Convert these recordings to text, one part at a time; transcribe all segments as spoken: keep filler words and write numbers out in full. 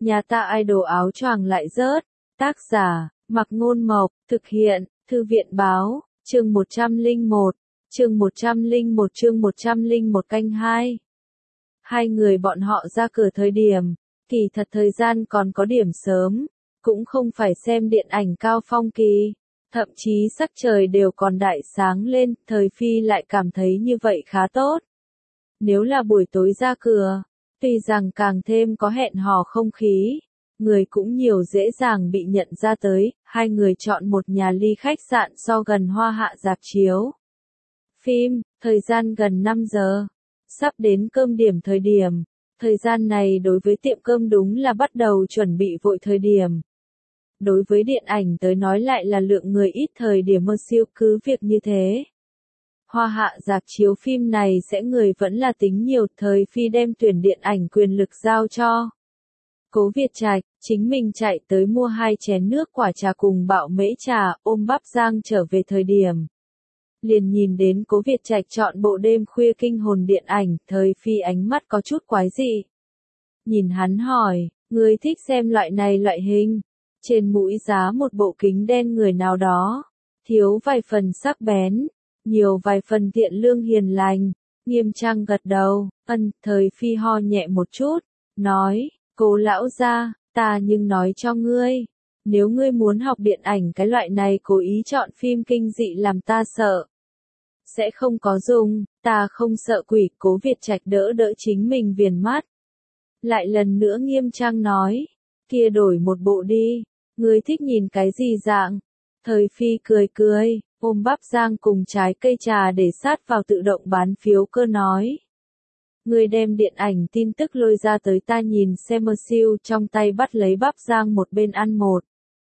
Nhà ta idol áo choàng lại rớt. Tác giả, Mặc Ngôn Mộc, thực hiện, Thư viện Báo, chương một trăm lẻ một, chương một trăm lẻ một chương một trăm lẻ một canh hai. Hai người bọn họ ra cửa thời điểm, kỳ thật thời gian còn có điểm sớm, cũng không phải xem điện ảnh cao phong kỳ, thậm chí sắc trời đều còn đại sáng lên, thời Phi lại cảm thấy như vậy khá tốt. Nếu là buổi tối ra cửa, tuy rằng càng thêm có hẹn hò không khí, người cũng nhiều dễ dàng bị nhận ra tới, hai người chọn một nhà ly khách sạn so gần Hoa Hạ rạp chiếu phim, thời gian gần năm giờ, sắp đến cơm điểm thời điểm, thời gian này đối với tiệm cơm đúng là bắt đầu chuẩn bị vội thời điểm. Đối với điện ảnh tới nói lại là lượng người ít thời điểm mơ siêu cứ việc như thế. Hoa Hạ rạp chiếu phim này sẽ người vẫn là tính nhiều, thời Phi đem tuyển điện ảnh quyền lực giao cho Cố Việt Trạch, chính mình chạy tới mua hai chén nước quả trà cùng bạo mễ trà, ôm Bắp Giang trở về thời điểm. Liền nhìn đến Cố Việt Trạch chọn bộ đêm khuya kinh hồn điện ảnh, thời Phi ánh mắt có chút quái dị. Nhìn hắn hỏi, ngươi thích xem loại này loại hình? Trên mũi giá một bộ kính đen người nào đó, thiếu vài phần sắc bén, nhiều vài phần thiện lương hiền lành, Nghiêm Trang gật đầu, ân, thời Phi ho nhẹ một chút, nói, Cố lão gia, ta nhưng nói cho ngươi, nếu ngươi muốn học điện ảnh cái loại này cố ý chọn phim kinh dị làm ta sợ, sẽ không có dùng, ta không sợ quỷ. Cố Việt Trạch đỡ đỡ chính mình viền mắt. Lại lần nữa Nghiêm Trang nói, kia đổi một bộ đi, ngươi thích nhìn cái gì dạng? Thời Phi cười cười, ôm Bắp Giang cùng trái cây trà để sát vào tự động bán phiếu cơ nói. Ngươi đem điện ảnh tin tức lôi ra tới ta nhìn xem mơ siêu, trong tay bắt lấy Bắp Giang một bên ăn một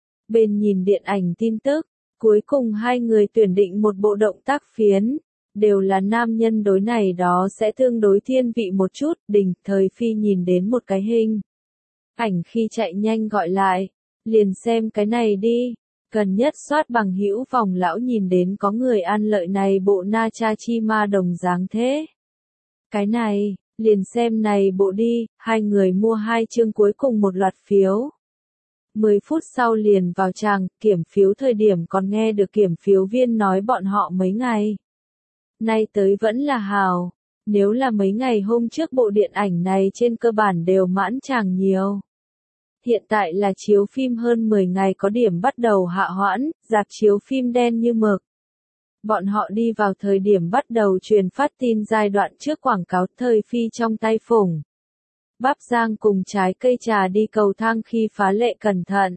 bên nhìn điện ảnh tin tức. Cuối cùng hai người tuyển định một bộ động tác phiến, đều là nam nhân, đối này đó sẽ tương đối thiên vị một chút. Đình, thời Phi nhìn đến một cái hình ảnh khi chạy nhanh gọi lại, liền xem cái này đi. Gần nhất soát bằng hữu vòng lão nhìn đến có người ăn lợi này bộ Na Cha Chi Ma đồng dáng thế. Cái này, liền xem này bộ đi, hai người mua hai chương cuối cùng một loạt phiếu. Mười phút sau liền vào tràng, kiểm phiếu thời điểm còn nghe được kiểm phiếu viên nói bọn họ mấy ngày nay tới vẫn là hào, nếu là mấy ngày hôm trước bộ điện ảnh này trên cơ bản đều mãn tràng nhiều. Hiện tại là chiếu phim hơn mười ngày có điểm bắt đầu hạ hoãn, rạp chiếu phim đen như mực. Bọn họ đi vào thời điểm bắt đầu truyền phát tin giai đoạn trước quảng cáo, thời Phi trong tay phủng Bắp Giang cùng trái cây trà đi cầu thang khi phá lệ cẩn thận.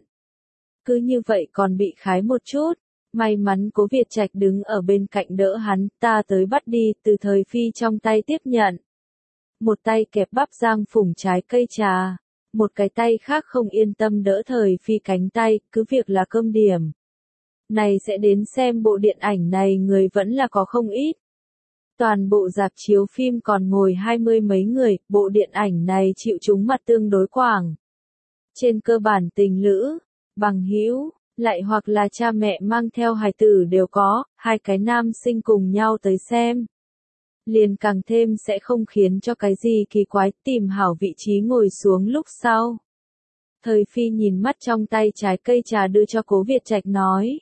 Cứ như vậy còn bị khái một chút, may mắn Cố Việt Trạch đứng ở bên cạnh đỡ hắn, ta tới bắt đi, từ thời Phi trong tay tiếp nhận. Một tay kẹp Bắp Giang phủng trái cây trà, một cái tay khác không yên tâm đỡ thời Phi cánh tay, cứ việc là cơm điểm. Này sẽ đến xem bộ điện ảnh này người vẫn là có không ít. Toàn bộ rạp chiếu phim còn ngồi hai mươi mấy người, bộ điện ảnh này chịu chúng mặt tương đối quảng. Trên cơ bản tình lữ, bằng hữu, lại hoặc là cha mẹ mang theo hài tử đều có, hai cái nam sinh cùng nhau tới xem. Liền càng thêm sẽ không khiến cho cái gì kỳ quái, tìm hảo vị trí ngồi xuống lúc sau. Thời Phi nhìn mắt trong tay trái cây trà đưa cho Cố Việt Trạch nói.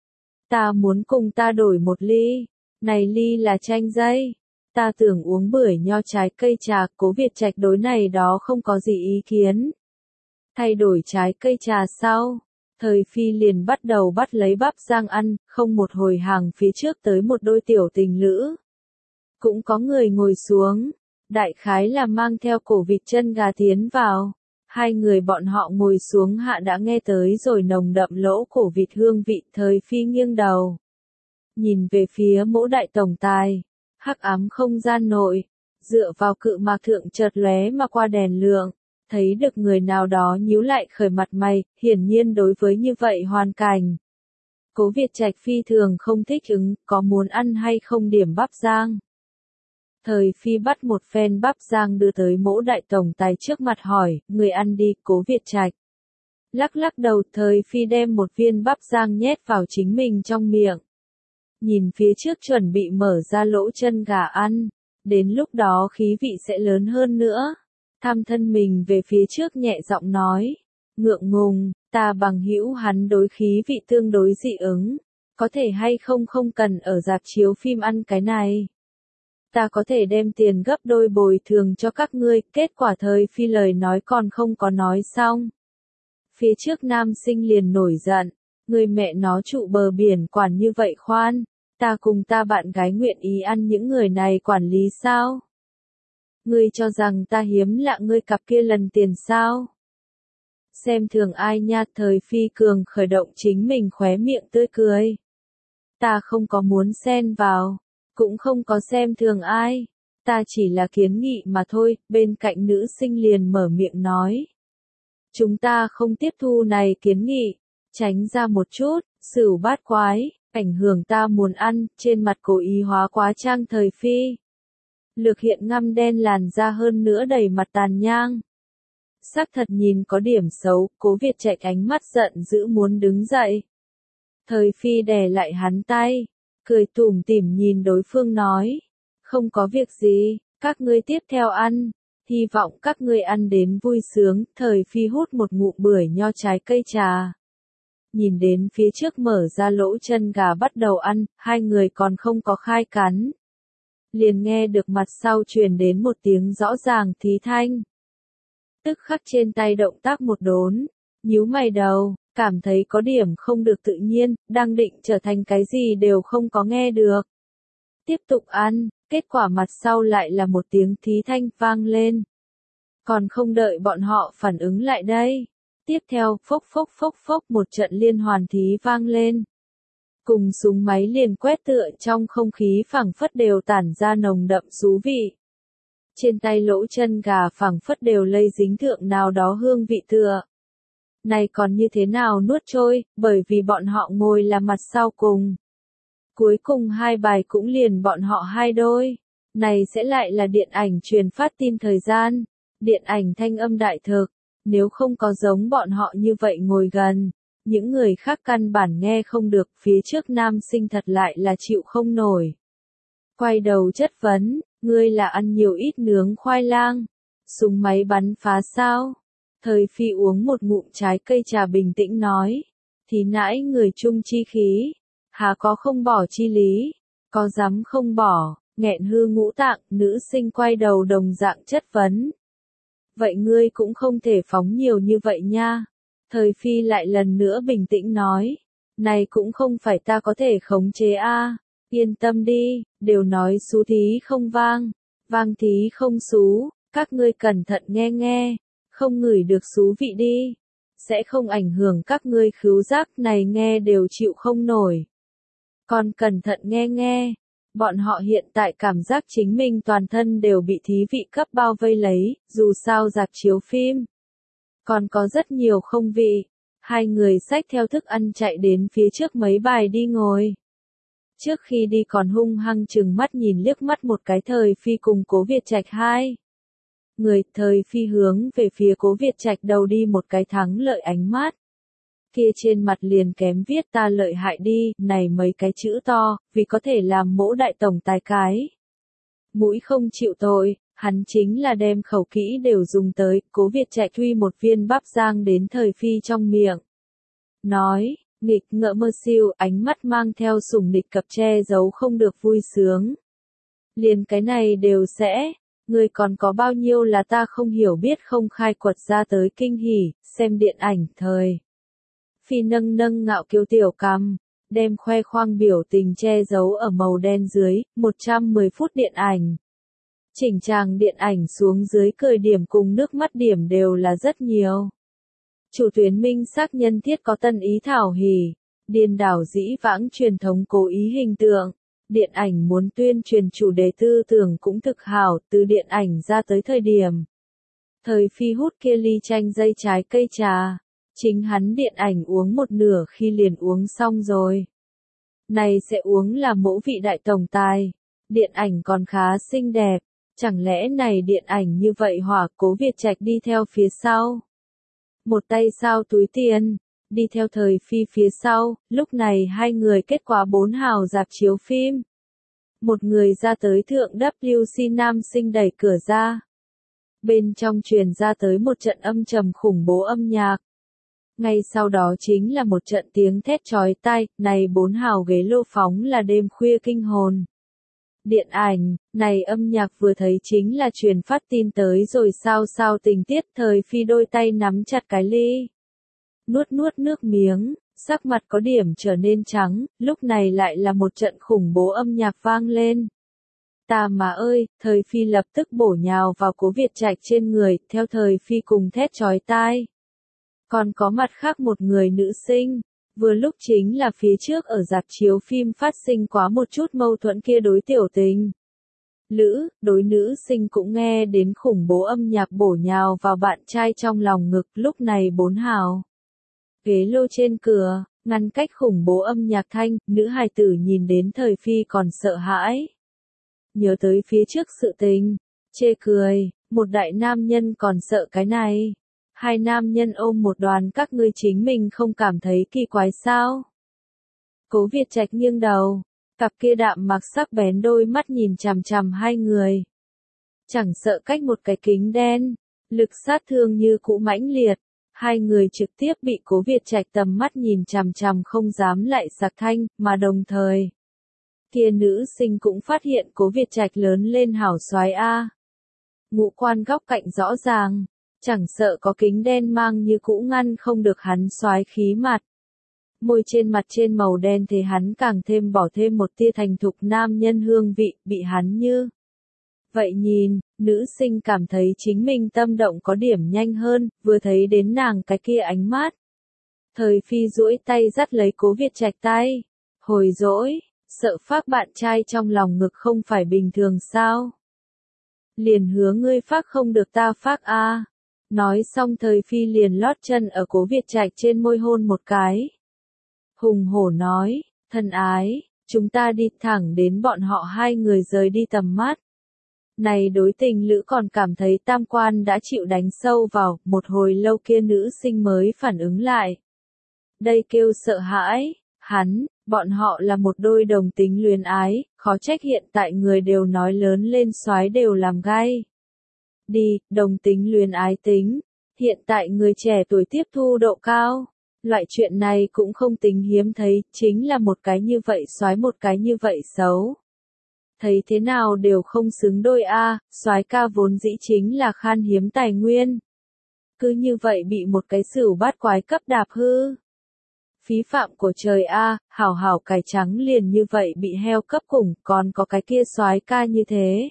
Ta muốn cùng ta đổi một ly. Này ly là chanh dây, ta tưởng uống bưởi nho trái cây trà. Cố Việt Trạch đối này đó không có gì ý kiến. Thay đổi trái cây trà sau, thời Phi liền bắt đầu bắt lấy Bắp Giang ăn, không một hồi hàng phía trước tới một đôi tiểu tình lữ. Cũng có người ngồi xuống, đại khái là mang theo cổ vịt chân gà tiến vào. Hai người bọn họ ngồi xuống hạ đã nghe tới rồi nồng đậm lỗ cổ vịt hương vị. Thời Phi nghiêng đầu, nhìn về phía Mỗ đại tổng tài, hắc ám không gian nội, dựa vào cự mạc thượng chợt lóe mà qua đèn lượng, thấy được người nào đó nhíu lại khởi mặt mày, hiển nhiên đối với như vậy hoàn cảnh. Cố Việt Trạch phi thường không thích ứng, có muốn ăn hay không điểm Bắp Giang. Thời Phi bắt một phen Bắp Giang đưa tới Mỗ đại tổng tài trước mặt hỏi, người ăn đi. Cố Việt Trạch lắc lắc đầu, thời Phi đem một viên Bắp Giang nhét vào chính mình trong miệng. Nhìn phía trước chuẩn bị mở ra lỗ chân gà ăn, đến lúc đó khí vị sẽ lớn hơn nữa. tham thân mình về phía trước nhẹ giọng nói. Ngượng ngùng, ta bằng hữu hắn đối khí vị tương đối dị ứng. Có thể hay không không cần ở rạp chiếu phim ăn cái này. Ta có thể đem tiền gấp đôi bồi thường cho các ngươi, kết quả Thời Phi lời nói còn không có nói xong. Phía trước nam sinh liền nổi giận, người mẹ nó trụ bờ biển quản như vậy khoan, ta cùng ta bạn gái nguyện ý ăn những người này quản lý sao? Ngươi cho rằng ta hiếm lạ ngươi cặp kia lần tiền sao? Xem thường ai nha. Thời Phi cường khởi động chính mình khóe miệng tươi cười. Ta không có muốn xen vào, cũng không có xem thường ai, ta chỉ là kiến nghị mà thôi. Bên cạnh nữ sinh liền mở miệng nói. Chúng ta không tiếp thu này kiến nghị, tránh ra một chút, xửu bát quái, ảnh hưởng ta muốn ăn, trên mặt cố ý hóa quá trang Thời Phi. Lược hiện ngăm đen làn da hơn nữa đầy mặt tàn nhang. Sắc thật nhìn có điểm xấu, Cố Việt Trạch ánh mắt giận dữ muốn đứng dậy. Thời Phi đè lại hắn tay, cười tủm tỉm nhìn đối phương nói. Không có việc gì, các ngươi tiếp theo ăn, hy vọng các ngươi ăn đến vui sướng. Thời Phi hút một ngụm bưởi nho trái cây trà. Nhìn đến phía trước mở ra lỗ chân gà bắt đầu ăn, hai người còn không có khai cắn. Liền nghe được mặt sau truyền đến một tiếng rõ ràng thí thanh. Tức khắc trên tay động tác một đốn, nhíu mày đầu, cảm thấy có điểm không được tự nhiên, đang định trở thành cái gì đều không có nghe được. Tiếp tục ăn, kết quả mặt sau lại là một tiếng thí thanh vang lên. Còn không đợi bọn họ phản ứng lại đây. Tiếp theo, phốc phốc phốc phốc một trận liên hoàn thí vang lên. Cùng súng máy liền quét tựa trong không khí phảng phất đều tản ra nồng đậm xú vị. Trên tay lỗ chân gà phảng phất đều lây dính thượng nào đó hương vị tựa. Này còn như thế nào nuốt trôi, bởi vì bọn họ ngồi là mặt sau cùng. Cuối cùng hai bài cũng liền bọn họ hai đôi. Này sẽ lại là điện ảnh truyền phát tin thời gian. Điện ảnh thanh âm đại thực. Nếu không có giống bọn họ như vậy ngồi gần, những người khác căn bản nghe không được. Phía trước nam sinh thật lại là chịu không nổi. Quay đầu chất vấn, ngươi là ăn nhiều ít nướng khoai lang, súng máy bắn phá sao? Thời Phi uống một ngụm trái cây trà bình tĩnh nói, thì nãi người chung chi khí, há có không bỏ chi lý, có dám không bỏ, nghẹn hư ngũ tạng. Nữ sinh quay đầu đồng dạng chất vấn. Vậy ngươi cũng không thể phóng nhiều như vậy nha. Thời Phi lại lần nữa bình tĩnh nói, này cũng không phải ta có thể khống chế a. Yên tâm đi, đều nói xú thí không vang, vang thí không xú, các ngươi cẩn thận nghe nghe, không ngửi được xú vị đi, sẽ không ảnh hưởng các ngươi khứu giác này nghe đều chịu không nổi. Còn cẩn thận nghe nghe, bọn họ hiện tại cảm giác chính mình toàn thân đều bị thí vị cấp bao vây lấy, dù sao rạp chiếu phim. Còn có rất nhiều không vị, hai người xách theo thức ăn chạy đến phía trước mấy bài đi ngồi. Trước khi đi còn hung hăng chừng mắt nhìn liếc mắt một cái Thời Phi cùng Cố Việt Trạch hai. Người. Thời Phi hướng về phía Cố Việt Trạch đầu đi một cái thắng lợi ánh mắt. Kia trên mặt liền kém viết ta lợi hại đi, này mấy cái chữ to, vì có thể làm mỗ đại tổng tài cái. Mũi không chịu tội, hắn chính là đem khẩu kỹ đều dùng tới. Cố Việt Trạch tuy một viên bắp rang đến Thời Phi trong miệng. Nói. Nghịch ngợ mơ siêu, ánh mắt mang theo sủng nịch cập che giấu không được vui sướng. Liền cái này đều sẽ, người còn có bao nhiêu là ta không hiểu biết không khai quật ra tới kinh hỉ, xem điện ảnh. Thời Phi nâng nâng ngạo kiêu tiểu cằm, đem khoe khoang biểu tình che giấu ở màu đen dưới. Một trăm mười phút điện ảnh. Chỉnh tràng điện ảnh xuống dưới cười điểm cùng nước mắt điểm đều là rất nhiều. Chủ tuyến minh xác nhân thiết có tân ý thảo hỉ, điên đảo dĩ vãng truyền thống cố ý hình tượng, điện ảnh muốn tuyên truyền chủ đề tư tưởng cũng thực hảo. Từ điện ảnh ra tới thời điểm, Thời Phi hút kia ly chanh dây trái cây trà, chính hắn điện ảnh uống một nửa khi liền uống xong rồi. Này sẽ uống là mỗ vị đại tổng tài, điện ảnh còn khá xinh đẹp, chẳng lẽ này điện ảnh như vậy hỏa? Cố Việt Trạch đi theo phía sau. Một tay sao túi tiền, đi theo Thời Phi phía sau. Lúc này hai người kết quả bốn hào rạp chiếu phim. Một người ra tới thượng W C nam sinh đẩy cửa ra. Bên trong truyền ra tới một trận âm trầm khủng bố âm nhạc. Ngay sau đó chính là một trận tiếng thét chói tai, này bốn hào ghế lô phóng là đêm khuya kinh hồn. Điện ảnh, này âm nhạc vừa thấy chính là truyền phát tin tới rồi sao sao tình tiết thời phi đôi tay nắm chặt cái ly. Nuốt nuốt nước miếng, sắc mặt có điểm trở nên trắng, lúc này lại là một trận khủng bố âm nhạc vang lên. Ta mà ơi, thời phi lập tức bổ nhào vào Cố Việt Trạch trên người, theo thời phi cùng thét chói tai. Còn có mặt khác một người nữ sinh, vừa lúc chính là phía trước ở rạp chiếu phim phát sinh quá một chút mâu thuẫn kia đối tiểu tình. Lữ, đối nữ sinh cũng nghe đến khủng bố âm nhạc bổ nhào vào bạn trai trong lòng ngực, lúc này bốn hào. Ghế lô trên cửa, ngăn cách khủng bố âm nhạc thanh, nữ hài tử nhìn đến thời phi còn sợ hãi. Nhớ tới phía trước sự tình, chê cười, một đại nam nhân còn sợ cái này. Hai nam nhân ôm một đoàn các ngươi chính mình không cảm thấy kỳ quái sao? Cố Việt Trạch nghiêng đầu, cặp kia đạm mặc sắc bén đôi mắt nhìn chằm chằm hai người. Chẳng sợ cách một cái kính đen, lực sát thương như cũ mãnh liệt, hai người trực tiếp bị Cố Việt Trạch tầm mắt nhìn chằm chằm không dám lại sặc thanh, mà đồng thời. Kia nữ sinh cũng phát hiện Cố Việt Trạch lớn lên hảo soái a. Ngũ quan góc cạnh rõ ràng. Chẳng sợ có kính đen mang như cũ ngăn không được hắn soái khí mặt. Môi trên mặt trên màu đen thì hắn càng thêm bỏ thêm một tia thành thục nam nhân hương vị, bị hắn như. Vậy nhìn, nữ sinh cảm thấy chính mình tâm động có điểm nhanh hơn, vừa thấy đến nàng cái kia ánh mắt. Thời phi duỗi tay dắt lấy Cố Việt Trạch tay. Hồi dỗi, sợ phác bạn trai trong lòng ngực không phải bình thường sao? Liền hứa ngươi phác không được ta phác a. Nói xong thời phi liền lót chân ở Cố Việt Trạch trên môi hôn một cái. Hùng hổ nói, thân ái, chúng ta đi thẳng đến bọn họ hai người rời đi tầm mắt. Này đối tình lữ còn cảm thấy tam quan đã chịu đánh sâu vào, một hồi lâu kia nữ sinh mới phản ứng lại. Đây kêu sợ hãi, hắn, bọn họ là một đôi đồng tính luyến ái, khó trách hiện tại người đều nói lớn lên soái đều làm gai. Đi, đồng tính luyến ái tính. Hiện tại người trẻ tuổi tiếp thu độ cao. Loại chuyện này cũng không tính hiếm thấy, chính là một cái như vậy soái một cái như vậy xấu. Thấy thế nào đều không xứng đôi a, soái ca vốn dĩ chính là khan hiếm tài nguyên. Cứ như vậy bị một cái sửu bát quái cấp đạp hư. Phí phạm của trời a, hảo hảo cải trắng liền như vậy bị heo cấp cùng, còn có cái kia soái ca như thế.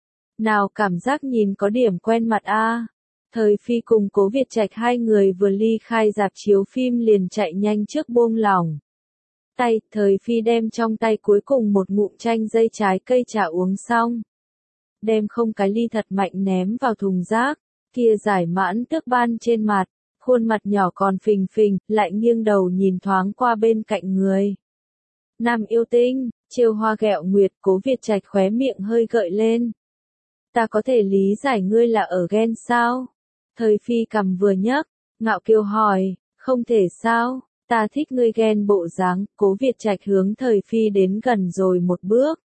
Nào cảm giác nhìn có điểm quen mặt a. Thời phi cùng Cố Việt Trạch hai người vừa ly khai rạp chiếu phim liền chạy nhanh trước buông lỏng. Tay, thời phi đem trong tay cuối cùng một ngụm chanh dây trái cây trà uống xong. Đem không cái ly thật mạnh ném vào thùng rác, kia giải mãn tước ban trên mặt, khuôn mặt nhỏ còn phình phình, lại nghiêng đầu nhìn thoáng qua bên cạnh người. Nam yêu tinh, trêu hoa ghẹo nguyệt, Cố Việt Trạch khóe miệng hơi gợi lên. Ta có thể lý giải ngươi là ở ghen sao? Thời phi cầm vừa nhấc, ngạo kiều hỏi, không thể sao, ta thích ngươi ghen bộ dáng. Cố Việt Trạch hướng thời phi đến gần rồi một bước.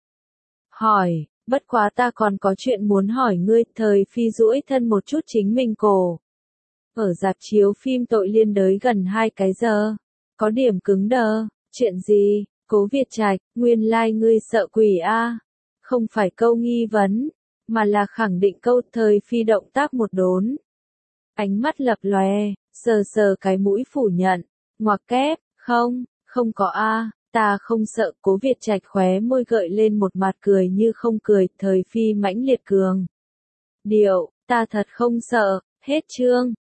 Hỏi, bất quá ta còn có chuyện muốn hỏi ngươi. Thời phi duỗi thân một chút chính mình cổ. Ở rạp chiếu phim tội liên đới gần hai cái giờ. Có điểm cứng đờ, chuyện gì? Cố Việt Trạch, nguyên lai like ngươi sợ quỷ a. Không phải câu nghi vấn, mà là khẳng định câu. Thời phi động tác một đốn. Ánh mắt lập lòe, sờ sờ cái mũi phủ nhận, ngoặc kép, không, không có a, ta không sợ. Cố Việt Trạch khóe môi gợi lên một mặt cười như không cười. Thời phi mãnh liệt cường điệu, ta thật không sợ. Hết chương.